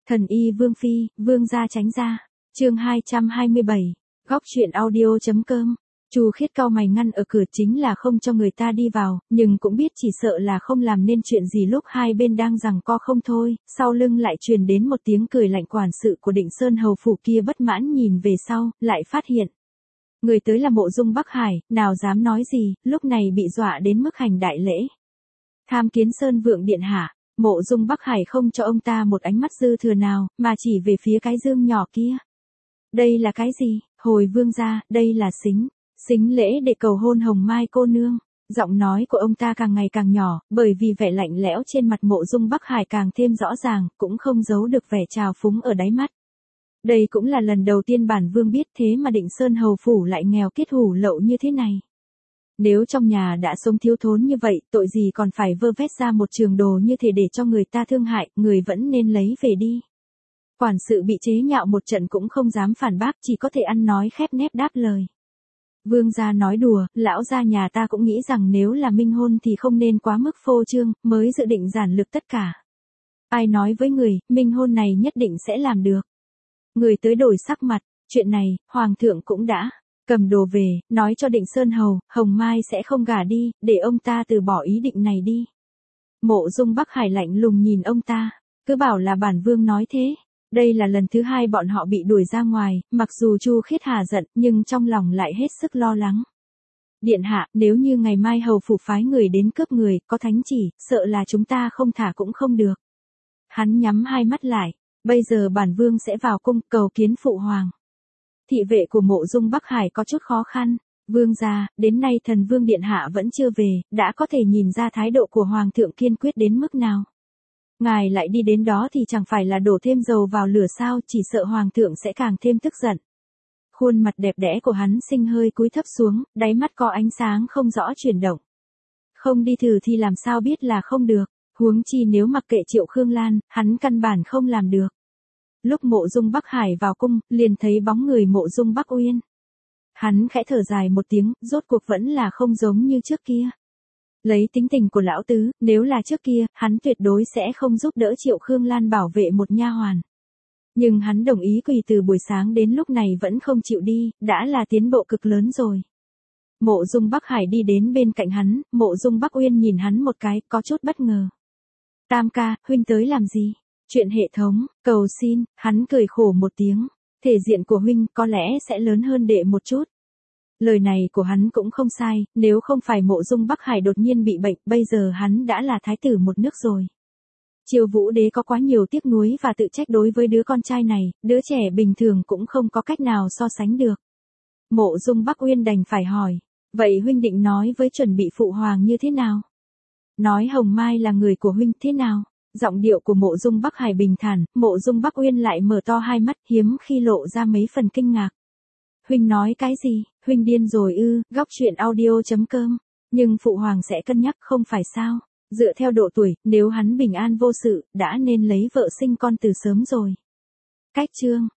Thần y Vương Phi, Vương gia tránh ra. Chương 227. Góc truyện audio.com. Chu Khiết cau mày ngăn ở cửa chính là không cho người ta đi vào, nhưng cũng biết chỉ sợ là không làm nên chuyện gì lúc hai bên đang giằng co không thôi, sau lưng lại truyền đến một tiếng cười lạnh. Quản sự của Định Sơn hầu phủ kia bất mãn nhìn về sau, lại phát hiện. Người tới là Mộ Dung Bắc Hải, nào dám nói gì, lúc này bị dọa đến mức hành đại lễ. Tham kiến Sơn Vượng điện hạ. Mộ Dung Bắc Hải không cho ông ta một ánh mắt dư thừa nào, mà chỉ về phía cái dương nhỏ kia. Đây là cái gì? Hồi vương gia, đây là xính lễ để cầu hôn Hồng Mai cô nương. Giọng nói của ông ta càng ngày càng nhỏ, bởi vì vẻ lạnh lẽo trên mặt Mộ Dung Bắc Hải càng thêm rõ ràng, cũng không giấu được vẻ trào phúng ở đáy mắt. Đây cũng là lần đầu tiên bản vương biết thế mà Định Sơn hầu phủ lại nghèo kiết hủ lậu như thế này. Nếu trong nhà đã sống thiếu thốn như vậy, tội gì còn phải vơ vét ra một trường đồ như thế để cho người ta thương hại, người vẫn nên lấy về đi. Quản sự bị chế nhạo một trận cũng không dám phản bác, chỉ có thể ăn nói khép nép đáp lời. Vương gia nói đùa, lão gia nhà ta cũng nghĩ rằng nếu là minh hôn thì không nên quá mức phô trương, mới dự định giản lược tất cả. Ai nói với người, minh hôn này nhất định sẽ làm được. Người tới đổi sắc mặt, chuyện này, hoàng thượng cũng đã cầm đồ về, nói cho Định Sơn hầu, Hồng Mai sẽ không gả đi, để ông ta từ bỏ ý định này đi. Mộ Dung Bắc Hải lạnh lùng nhìn ông ta, cứ bảo là bản vương nói thế. Đây là lần thứ hai bọn họ bị đuổi ra ngoài, mặc dù Chu Khiết hà giận, nhưng trong lòng lại hết sức lo lắng. Điện hạ, nếu như ngày mai hầu phủ phái người đến cướp người, có thánh chỉ, sợ là chúng ta không thả cũng không được. Hắn nhắm hai mắt lại, bây giờ bản vương sẽ vào cung cầu kiến phụ hoàng. Thị vệ của Mộ Dung Bắc Hải có chút khó khăn. Vương gia, đến nay thần vương điện hạ vẫn chưa về, đã có thể nhìn ra thái độ của hoàng thượng kiên quyết đến mức nào. Ngài lại đi đến đó thì chẳng phải là đổ thêm dầu vào lửa sao, chỉ sợ hoàng thượng sẽ càng thêm tức giận. Khuôn mặt đẹp đẽ của hắn sinh hơi cúi thấp xuống, đáy mắt có ánh sáng không rõ chuyển động. Không đi thử thì làm sao biết là không được, huống chi nếu mặc kệ Triệu Khương Lan, hắn căn bản không làm được. Lúc Mộ Dung Bắc Hải vào cung, liền thấy bóng người Mộ Dung Bắc Uyên. Hắn khẽ thở dài một tiếng, rốt cuộc vẫn là không giống như trước kia. Lấy tính tình của lão tứ, nếu là trước kia, hắn tuyệt đối sẽ không giúp đỡ Triệu Khương Lan bảo vệ một nha hoàn. Nhưng hắn đồng ý quỳ từ buổi sáng đến lúc này vẫn không chịu đi, đã là tiến bộ cực lớn rồi. Mộ Dung Bắc Hải đi đến bên cạnh hắn, Mộ Dung Bắc Uyên nhìn hắn một cái, có chút bất ngờ. Tam ca, huynh tới làm gì? Chuyện hệ thống, cầu xin, hắn cười khổ một tiếng. Thể diện của huynh có lẽ sẽ lớn hơn đệ một chút. Lời này của hắn cũng không sai, nếu không phải Mộ Dung Bắc Hải đột nhiên bị bệnh, bây giờ hắn đã là thái tử một nước rồi. Triều Vũ Đế có quá nhiều tiếc nuối và tự trách đối với đứa con trai này, đứa trẻ bình thường cũng không có cách nào so sánh được. Mộ Dung Bắc Uyên đành phải hỏi, vậy huynh định nói với chuẩn bị phụ hoàng như thế nào? Nói Hồng Mai là người của huynh thế nào? Giọng điệu của Mộ Dung Bắc Hải bình thản, Mộ Dung Bắc Uyên lại mở to hai mắt, hiếm khi lộ ra mấy phần kinh ngạc. Huynh nói cái gì? Huynh điên rồi ư? Góc truyện audio.com. Nhưng phụ hoàng sẽ cân nhắc không phải sao? Dựa theo độ tuổi, nếu hắn bình an vô sự, đã nên lấy vợ sinh con từ sớm rồi. Cách chương